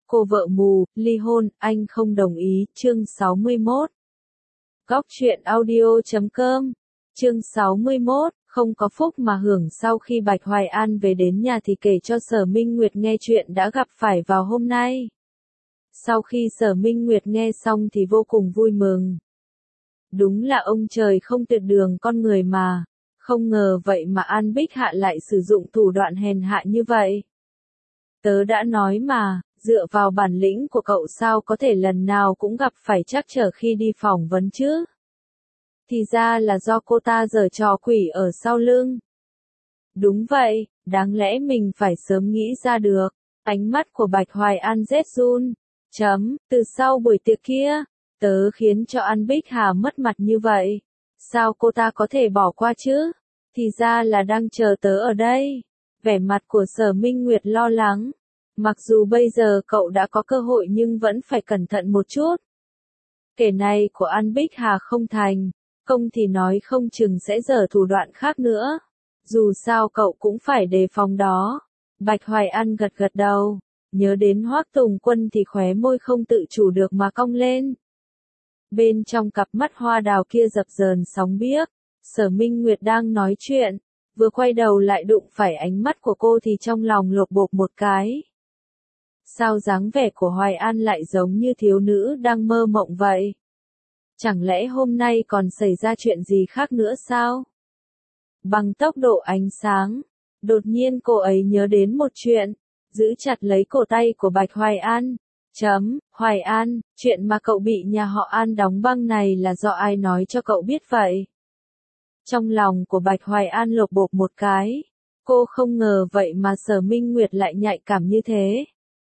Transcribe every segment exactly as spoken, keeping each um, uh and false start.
Cô vợ mù, ly hôn, anh không đồng ý, chương sáu mươi mốt. Góc truyện audio chấm com, chương sáu mươi mốt, không có phúc mà hưởng. Sau khi Bạch Hoài An về đến nhà thì kể cho Sở Minh Nguyệt nghe chuyện đã gặp phải vào hôm nay. Sau khi Sở Minh Nguyệt nghe xong thì vô cùng vui mừng. Đúng là ông trời không tuyệt đường con người mà, không ngờ vậy mà An Bích Hạ lại sử dụng thủ đoạn hèn hạ như vậy. Tớ đã nói mà, dựa vào bản lĩnh của cậu sao có thể lần nào cũng gặp phải trắc trở khi đi phỏng vấn chứ? Thì ra là do cô ta giở trò quỷ ở sau lưng. Đúng vậy, đáng lẽ mình phải sớm nghĩ ra được. Ánh mắt của Bạch Hoài An rét run. Chấm, từ sau buổi tiệc kia, tớ khiến cho An Bích Hà mất mặt như vậy. Sao cô ta có thể bỏ qua chứ? Thì ra là đang chờ tớ ở đây. Vẻ mặt của Sở Minh Nguyệt lo lắng. Mặc dù bây giờ cậu đã có cơ hội nhưng vẫn phải cẩn thận một chút. Kẻ này của An Bích Hà không thành, công thì nói không chừng sẽ giở thủ đoạn khác nữa. Dù sao cậu cũng phải đề phòng đó. Bạch Hoài An gật gật đầu, nhớ đến Hoắc Tùng Quân thì khóe môi không tự chủ được mà cong lên. Bên trong cặp mắt hoa đào kia dập dờn sóng biếc, Sở Minh Nguyệt đang nói chuyện, vừa quay đầu lại đụng phải ánh mắt của cô thì trong lòng lột bột một cái. Sao dáng vẻ của Hoài An lại giống như thiếu nữ đang mơ mộng vậy? Chẳng lẽ hôm nay còn xảy ra chuyện gì khác nữa sao? Bằng tốc độ ánh sáng, đột nhiên cô ấy nhớ đến một chuyện, giữ chặt lấy cổ tay của Bạch Hoài An. Chấm, Hoài An, chuyện mà cậu bị nhà họ An đóng băng này là do ai nói cho cậu biết vậy? Trong lòng của Bạch Hoài An lột bột một cái, cô không ngờ vậy mà Sở Minh Nguyệt lại nhạy cảm như thế.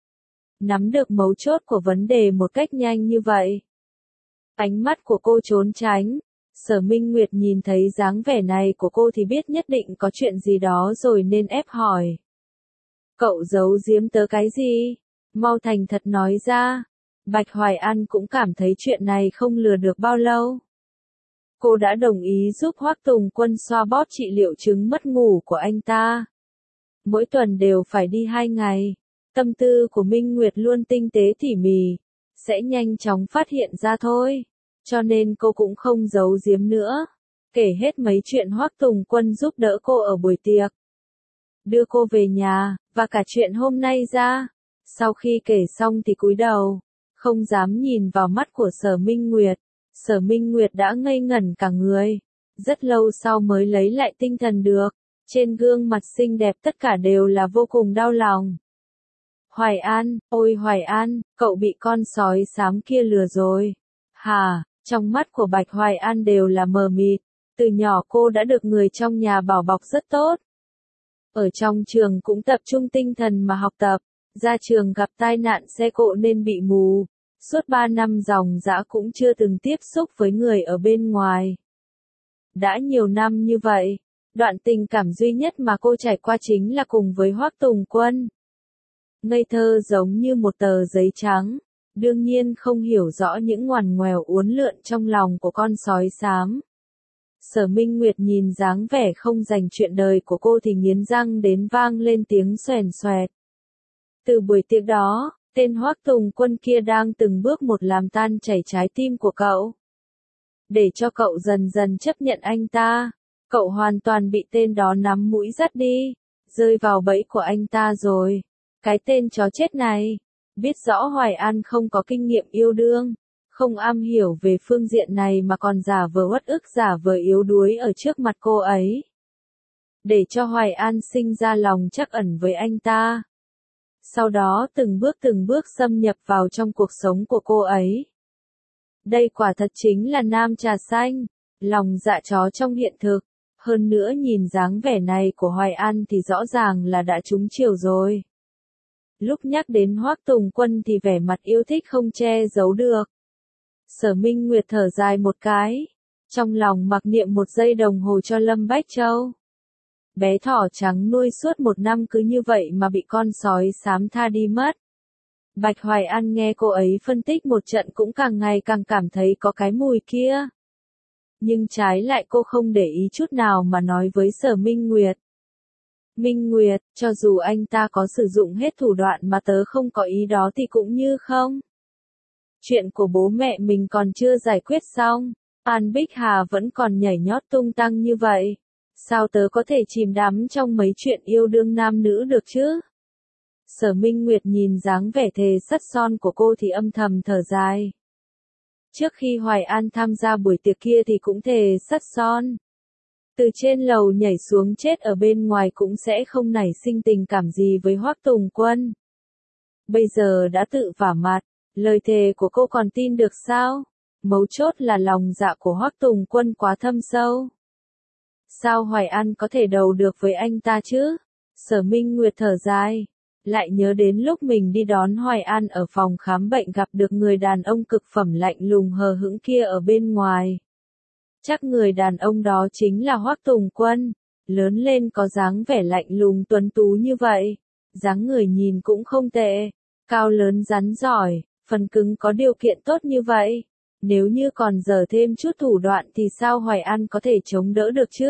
Nắm được mấu chốt của vấn đề một cách nhanh như vậy. Ánh mắt của cô trốn tránh, Sở Minh Nguyệt nhìn thấy dáng vẻ này của cô thì biết nhất định có chuyện gì đó rồi nên ép hỏi. Cậu giấu giếm tớ cái gì? Mau thành thật nói ra. Bạch Hoài An cũng cảm thấy chuyện này không lừa được bao lâu. Cô đã đồng ý giúp Hoắc Tùng Quân xoa bóp trị liệu chứng mất ngủ của anh ta. Mỗi tuần đều phải đi hai ngày. Tâm tư của Minh Nguyệt luôn tinh tế tỉ mỉ, sẽ nhanh chóng phát hiện ra thôi. Cho nên cô cũng không giấu giếm nữa. Kể hết mấy chuyện Hoắc Tùng Quân giúp đỡ cô ở buổi tiệc. Đưa cô về nhà, và cả chuyện hôm nay ra. Sau khi kể xong thì cúi đầu, không dám nhìn vào mắt của Sở Minh Nguyệt. Sở Minh Nguyệt đã ngây ngẩn cả người. Rất lâu sau mới lấy lại tinh thần được. Trên gương mặt xinh đẹp tất cả đều là vô cùng đau lòng. Hoài An, ôi Hoài An, cậu bị con sói xám kia lừa rồi. Hà, trong mắt của Bạch Hoài An đều là mờ mịt. Từ nhỏ cô đã được người trong nhà bảo bọc rất tốt. Ở trong trường cũng tập trung tinh thần mà học tập. Ra trường gặp tai nạn xe cộ nên bị mù. Suốt ba năm ròng rã cũng chưa từng tiếp xúc với người ở bên ngoài. Đã nhiều năm như vậy, đoạn tình cảm duy nhất mà cô trải qua chính là cùng với Hoắc Tùng Quân. Ngây thơ giống như một tờ giấy trắng, đương nhiên không hiểu rõ những ngoằn ngoèo uốn lượn trong lòng của con sói xám. Sở Minh Nguyệt nhìn dáng vẻ không dành chuyện đời của cô thì nghiến răng đến vang lên tiếng xoèn xoẹt. Từ buổi tiệc đó, tên Hoắc Tùng Quân kia đang từng bước một làm tan chảy trái tim của cậu. Để cho cậu dần dần chấp nhận anh ta, cậu hoàn toàn bị tên đó nắm mũi dắt đi, rơi vào bẫy của anh ta rồi. Cái tên chó chết này, biết rõ Hoài An không có kinh nghiệm yêu đương, không am hiểu về phương diện này mà còn giả vờ uất ức giả vờ yếu đuối ở trước mặt cô ấy. Để cho Hoài An sinh ra lòng trắc ẩn với anh ta. Sau đó từng bước từng bước xâm nhập vào trong cuộc sống của cô ấy. Đây quả thật chính là nam trà xanh, lòng dạ chó trong hiện thực. Hơn nữa nhìn dáng vẻ này của Hoài An thì rõ ràng là đã trúng chiều rồi. Lúc nhắc đến Hoắc Tùng Quân thì vẻ mặt yêu thích không che giấu được. Sở Minh Nguyệt thở dài một cái, trong lòng mặc niệm một giây đồng hồ cho Lâm Bách Châu. Bé thỏ trắng nuôi suốt một năm cứ như vậy mà bị con sói xám tha đi mất. Bạch Hoài An nghe cô ấy phân tích một trận cũng càng ngày càng cảm thấy có cái mùi kia. Nhưng trái lại cô không để ý chút nào mà nói với Sở Minh Nguyệt. Minh Nguyệt, cho dù anh ta có sử dụng hết thủ đoạn mà tớ không có ý đó thì cũng như không. Chuyện của bố mẹ mình còn chưa giải quyết xong, An Bích Hà vẫn còn nhảy nhót tung tăng như vậy. Sao tớ có thể chìm đắm trong mấy chuyện yêu đương nam nữ được chứ? Sở Minh Nguyệt nhìn dáng vẻ thề sắt son của cô thì âm thầm thở dài. Trước khi Hoài An tham gia buổi tiệc kia thì cũng thề sắt son. Từ trên lầu nhảy xuống chết ở bên ngoài cũng sẽ không nảy sinh tình cảm gì với Hoắc Tùng Quân. Bây giờ đã tự vả mặt, lời thề của cô còn tin được sao? Mấu chốt là lòng dạ của Hoắc Tùng Quân quá thâm sâu. Sao Hoài An có thể đầu được với anh ta chứ? Sở Minh Nguyệt thở dài, lại nhớ đến lúc mình đi đón Hoài An ở phòng khám bệnh gặp được người đàn ông cực phẩm lạnh lùng hờ hững kia ở bên ngoài. Chắc người đàn ông đó chính là Hoắc Tùng Quân, lớn lên có dáng vẻ lạnh lùng tuấn tú như vậy, dáng người nhìn cũng không tệ, cao lớn rắn giỏi, phần cứng có điều kiện tốt như vậy. Nếu như còn dở thêm chút thủ đoạn thì sao Hoài An có thể chống đỡ được chứ?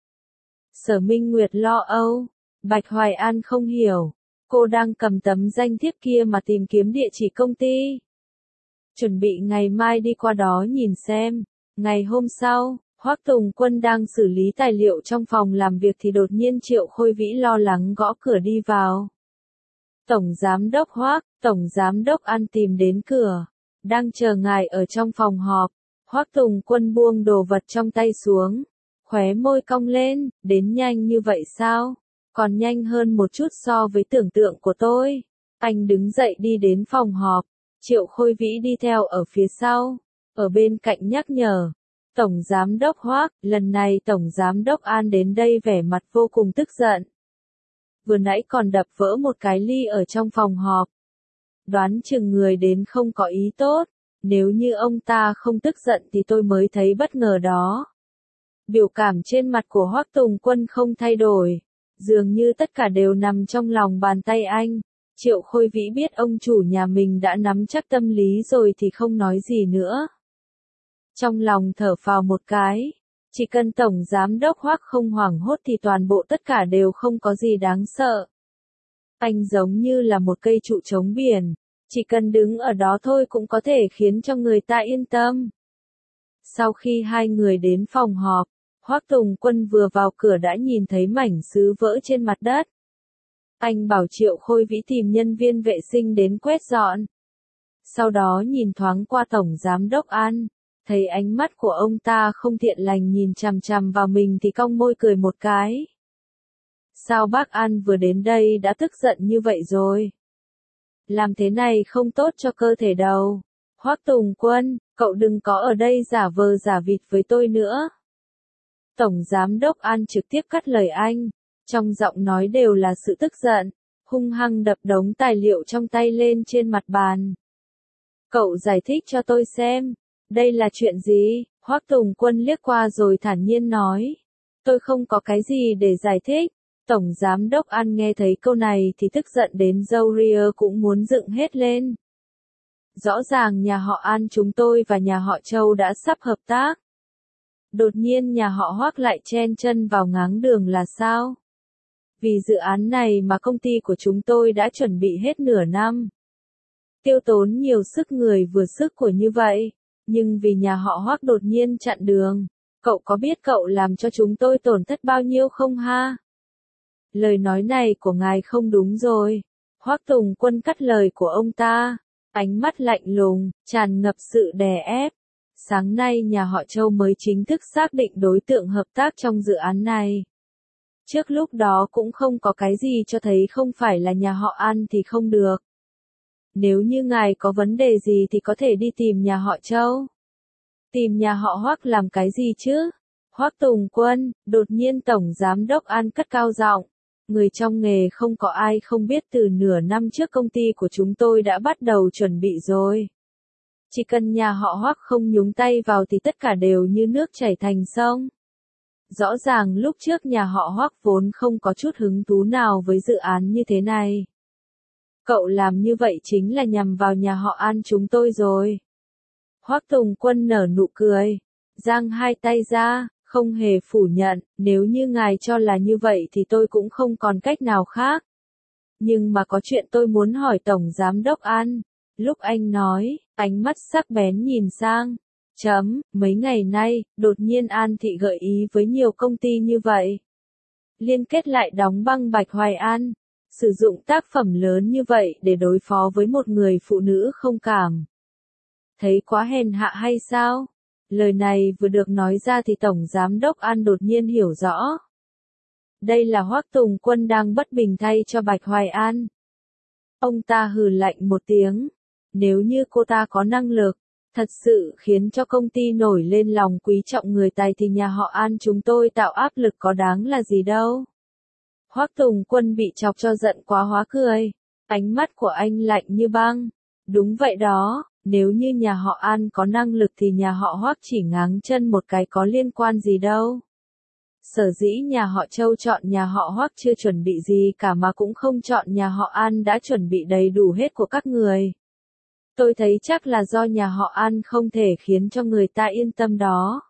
Sở Minh Nguyệt lo âu, Bạch Hoài An không hiểu, cô đang cầm tấm danh thiếp kia mà tìm kiếm địa chỉ công ty. Chuẩn bị ngày mai đi qua đó nhìn xem. Ngày hôm sau, Hoắc Tùng Quân đang xử lý tài liệu trong phòng làm việc thì đột nhiên Triệu Khôi Vĩ lo lắng gõ cửa đi vào. Tổng Giám đốc Hoắc, Tổng Giám đốc An tìm đến cửa. Đang chờ ngài ở trong phòng họp. Hoắc Tùng Quân buông đồ vật trong tay xuống. Khóe môi cong lên, đến nhanh như vậy sao? Còn nhanh hơn một chút so với tưởng tượng của tôi. Anh đứng dậy đi đến phòng họp. Triệu Khôi Vĩ đi theo ở phía sau. Ở bên cạnh nhắc nhở. Tổng Giám đốc Hoắc, lần này Tổng Giám đốc An đến đây vẻ mặt vô cùng tức giận. Vừa nãy còn đập vỡ một cái ly ở trong phòng họp. Đoán chừng người đến không có ý tốt, nếu như ông ta không tức giận thì tôi mới thấy bất ngờ đó. Biểu cảm trên mặt của Hoắc Tùng Quân không thay đổi, dường như tất cả đều nằm trong lòng bàn tay anh. Triệu Khôi Vĩ biết ông chủ nhà mình đã nắm chắc tâm lý rồi thì không nói gì nữa. Trong lòng thở phào một cái, chỉ cần Tổng Giám đốc Hoắc không hoảng hốt thì toàn bộ tất cả đều không có gì đáng sợ. Anh giống như là một cây trụ chống biển, chỉ cần đứng ở đó thôi cũng có thể khiến cho người ta yên tâm. Sau khi hai người đến phòng họp, Hoắc Tùng Quân vừa vào cửa đã nhìn thấy mảnh sứ vỡ trên mặt đất. Anh bảo Triệu Khôi Vĩ tìm nhân viên vệ sinh đến quét dọn. Sau đó nhìn thoáng qua Tổng Giám đốc An, thấy ánh mắt của ông ta không thiện lành nhìn chằm chằm vào mình thì cong môi cười một cái. Sao bác An vừa đến đây đã tức giận như vậy rồi? Làm thế này không tốt cho cơ thể đâu. Hoắc Tùng Quân, cậu đừng có ở đây giả vờ giả vịt với tôi nữa. Tổng Giám đốc An trực tiếp cắt lời anh, trong giọng nói đều là sự tức giận, hung hăng đập đống tài liệu trong tay lên trên mặt bàn. Cậu giải thích cho tôi xem, đây là chuyện gì? Hoắc Tùng Quân liếc qua rồi thản nhiên nói. Tôi không có cái gì để giải thích. Tổng Giám đốc An nghe thấy câu này thì tức giận đến râu ria cũng muốn dựng hết lên. Rõ ràng nhà họ An chúng tôi và nhà họ Châu đã sắp hợp tác. Đột nhiên nhà họ Hoắc lại chen chân vào ngáng đường là sao? Vì dự án này mà công ty của chúng tôi đã chuẩn bị hết nửa năm. Tiêu tốn nhiều sức người vừa sức của như vậy, nhưng vì nhà họ Hoắc đột nhiên chặn đường, cậu có biết cậu làm cho chúng tôi tổn thất bao nhiêu không ha? Lời nói này của ngài không đúng rồi. Hoắc Tùng Quân cắt lời của ông ta, ánh mắt lạnh lùng, tràn ngập sự đè ép. Sáng nay nhà họ Châu mới chính thức xác định đối tượng hợp tác trong dự án này. Trước lúc đó cũng không có cái gì cho thấy không phải là nhà họ An thì không được. Nếu như ngài có vấn đề gì thì có thể đi tìm nhà họ Châu. Tìm nhà họ Hoắc làm cái gì chứ? Hoắc Tùng Quân, đột nhiên Tổng Giám đốc An cất cao giọng. Người trong nghề không có ai không biết từ nửa năm trước công ty của chúng tôi đã bắt đầu chuẩn bị rồi. Chỉ cần nhà họ Hoắc không nhúng tay vào thì tất cả đều như nước chảy thành sông. Rõ ràng lúc trước nhà họ Hoắc vốn không có chút hứng thú nào với dự án như thế này. Cậu làm như vậy chính là nhằm vào nhà họ An chúng tôi rồi. Hoắc Tùng Quân nở nụ cười, giang hai tay ra, Không hề phủ nhận, nếu như ngài cho là như vậy thì tôi cũng không còn cách nào khác. Nhưng mà có chuyện tôi muốn hỏi Tổng Giám đốc An. Lúc anh nói, ánh mắt sắc bén nhìn sang. Chấm, mấy ngày nay, đột nhiên An Thị gợi ý với nhiều công ty như vậy. Liên kết lại đóng băng Bạch Hoài An. Sử dụng tác phẩm lớn như vậy để đối phó với một người phụ nữ không cảm. Thấy quá hèn hạ hay sao? Lời này vừa được nói ra thì Tổng Giám đốc An đột nhiên hiểu rõ. Đây là Hoắc Tùng Quân đang bất bình thay cho Bạch Hoài An. Ông ta hừ lạnh một tiếng. Nếu như cô ta có năng lực, thật sự khiến cho công ty nổi lên lòng quý trọng người tài thì nhà họ An chúng tôi tạo áp lực có đáng là gì đâu. Hoắc Tùng Quân bị chọc cho giận quá hóa cười. Ánh mắt của anh lạnh như băng. Đúng vậy đó, nếu như nhà họ An có năng lực thì nhà họ Hoắc chỉ ngáng chân một cái có liên quan gì đâu. Sở dĩ nhà họ Châu chọn nhà họ Hoắc chưa chuẩn bị gì cả mà cũng không chọn nhà họ An đã chuẩn bị đầy đủ hết của các người. Tôi thấy chắc là do nhà họ An không thể khiến cho người ta yên tâm đó.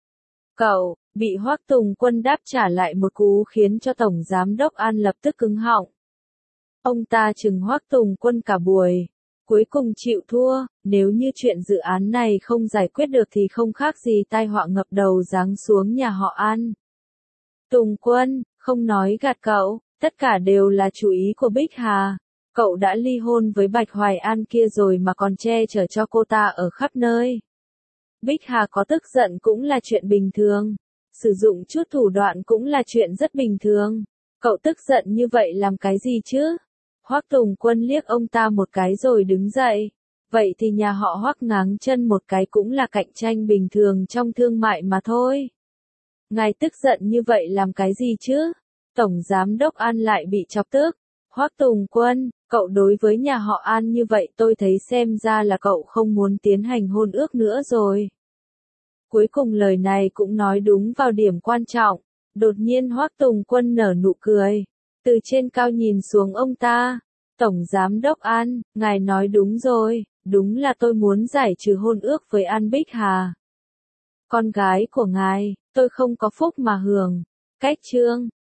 Cậu, bị Hoắc Tùng Quân đáp trả lại một cú khiến cho Tổng Giám đốc An lập tức cứng họng. Ông ta trừng Hoắc Tùng Quân cả buổi. Cuối cùng chịu thua, nếu như chuyện dự án này không giải quyết được thì không khác gì tai họa ngập đầu giáng xuống nhà họ An. Tùng Quân, không nói gạt cậu, tất cả đều là chủ ý của Bích Hà. Cậu đã ly hôn với Bạch Hoài An kia rồi mà còn che chở cho cô ta ở khắp nơi. Bích Hà có tức giận cũng là chuyện bình thường. Sử dụng chút thủ đoạn cũng là chuyện rất bình thường. Cậu tức giận như vậy làm cái gì chứ? Hoắc Tùng Quân liếc ông ta một cái rồi đứng dậy. Vậy thì nhà họ Hoắc ngáng chân một cái cũng là cạnh tranh bình thường trong thương mại mà thôi. Ngài tức giận như vậy làm cái gì chứ? Tổng Giám đốc An lại bị chọc tức. Hoắc Tùng Quân, cậu đối với nhà họ An như vậy tôi thấy xem ra là cậu không muốn tiến hành hôn ước nữa rồi. Cuối cùng lời này cũng nói đúng vào điểm quan trọng. Đột nhiên Hoắc Tùng Quân nở nụ cười. Từ trên cao nhìn xuống ông ta. Tổng Giám đốc An, ngài nói đúng rồi, đúng là tôi muốn giải trừ hôn ước với An Bích Hà. Con gái của ngài, tôi không có phúc mà hưởng. Cách chương